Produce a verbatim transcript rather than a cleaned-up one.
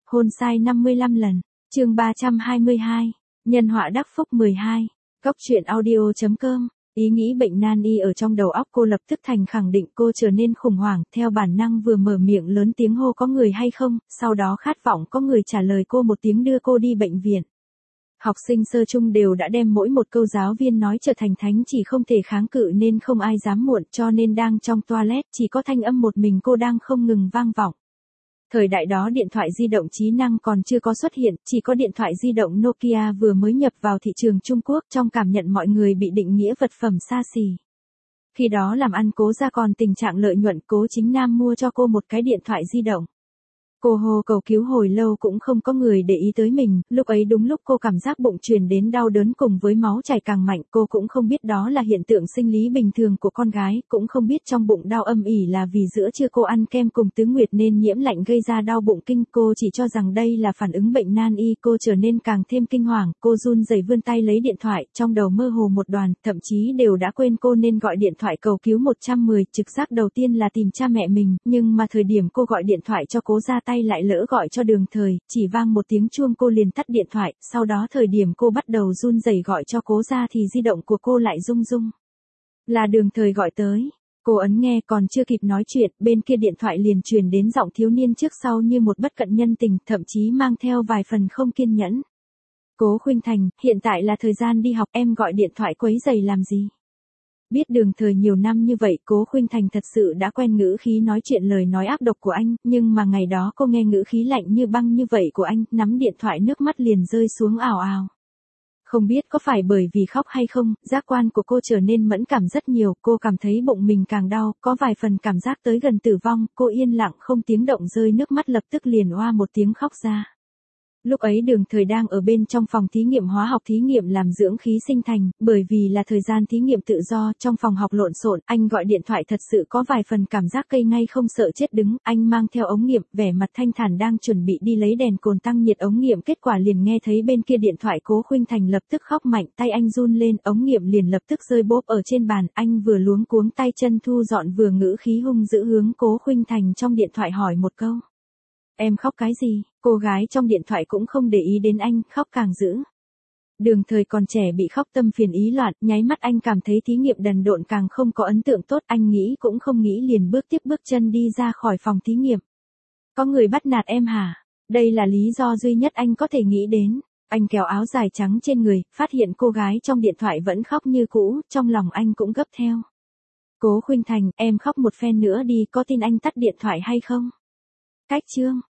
Hôn sai năm mươi lăm lần. Chương ba trăm hai mươi hai. Nhân họa đắc phúc mười hai. Góc truyện audio chấm com. Ý nghĩ bệnh nan y ở trong đầu óc cô lập tức thành khẳng định, cô trở nên khủng hoảng, theo bản năng vừa mở miệng lớn tiếng hô có người hay không, sau đó khát vọng có người trả lời cô một tiếng đưa cô đi bệnh viện. Học sinh sơ trung đều đã đem mỗi một câu giáo viên nói trở thành thánh chỉ, không thể kháng cự nên không ai dám muộn, cho nên đang trong toilet chỉ có thanh âm một mình cô đang không ngừng vang vọng. Thời đại đó điện thoại di động trí năng còn chưa có xuất hiện, chỉ có điện thoại di động Nokia vừa mới nhập vào thị trường Trung Quốc, trong cảm nhận mọi người bị định nghĩa vật phẩm xa xỉ. Khi đó làm ăn Cố gia còn tình trạng lợi nhuận, Cố Chính Nam mua cho cô một cái điện thoại di động. Cô hô cầu cứu hồi lâu cũng không có người để ý tới mình, lúc ấy đúng lúc cô cảm giác bụng truyền đến đau đớn cùng với máu chảy càng mạnh, cô cũng không biết đó là hiện tượng sinh lý bình thường của con gái, cũng không biết trong bụng đau âm ỉ là vì giữa trưa cô ăn kem cùng tứ nguyệt nên nhiễm lạnh gây ra đau bụng kinh, cô chỉ cho rằng đây là phản ứng bệnh nan y, cô trở nên càng thêm kinh hoàng, cô run rẩy vươn tay lấy điện thoại, trong đầu mơ hồ một đoàn, thậm chí đều đã quên cô nên gọi điện thoại cầu cứu một một không, trực giác đầu tiên là tìm cha mẹ mình, nhưng mà thời điểm cô gọi điện thoại cho Cố gia tay lại lỡ gọi cho Đường Thời, chỉ vang một tiếng chuông cô liền tắt điện thoại, sau đó thời điểm cô bắt đầu run rẩy gọi cho Cố gia thì di động của cô lại rung rung. Là Đường Thời gọi tới. Cô ấn nghe, còn chưa kịp nói chuyện, bên kia điện thoại liền truyền đến giọng thiếu niên trước sau như một bất cận nhân tình, thậm chí mang theo vài phần không kiên nhẫn. Cố Khuynh Thành, hiện tại là thời gian đi học, em gọi điện thoại quấy rầy làm gì? Biết Đường Thời nhiều năm như vậy, Cố Khuynh Thành thật sự đã quen ngữ khí nói chuyện lời nói ác độc của anh, nhưng mà ngày đó cô nghe ngữ khí lạnh như băng như vậy của anh, nắm điện thoại nước mắt liền rơi xuống ào ào. Không biết có phải bởi vì khóc hay không, giác quan của cô trở nên mẫn cảm rất nhiều, cô cảm thấy bụng mình càng đau, có vài phần cảm giác tới gần tử vong, cô yên lặng không tiếng động rơi nước mắt, lập tức liền oa một tiếng khóc ra. Lúc ấy Đường Thời đang ở bên trong phòng thí nghiệm hóa học thí nghiệm làm dưỡng khí sinh thành, bởi vì là thời gian thí nghiệm tự do, trong phòng học lộn xộn, anh gọi điện thoại thật sự có vài phần cảm giác cây ngay không sợ chết đứng, anh mang theo ống nghiệm, vẻ mặt thanh thản đang chuẩn bị đi lấy đèn cồn tăng nhiệt ống nghiệm, kết quả liền nghe thấy bên kia điện thoại Cố Khuynh Thành lập tức khóc mạnh, tay anh run lên, ống nghiệm liền lập tức rơi bốp ở trên bàn, anh vừa luống cuống tay chân thu dọn vừa ngữ khí hung dữ hướng Cố Khuynh Thành trong điện thoại hỏi một câu. Em khóc cái gì? Cô gái trong điện thoại cũng không để ý đến anh, khóc càng dữ. Đường Thời còn trẻ bị khóc tâm phiền ý loạn, nháy mắt anh cảm thấy thí nghiệm đần độn càng không có ấn tượng tốt, anh nghĩ cũng không nghĩ liền bước tiếp bước chân đi ra khỏi phòng thí nghiệm. Có người bắt nạt em hả? Đây là lý do duy nhất anh có thể nghĩ đến. Anh kéo áo dài trắng trên người, phát hiện cô gái trong điện thoại vẫn khóc như cũ, trong lòng anh cũng gấp theo. Cố Khuynh Thành, em khóc một phen nữa đi, có tin anh tắt điện thoại hay không? Cách chương.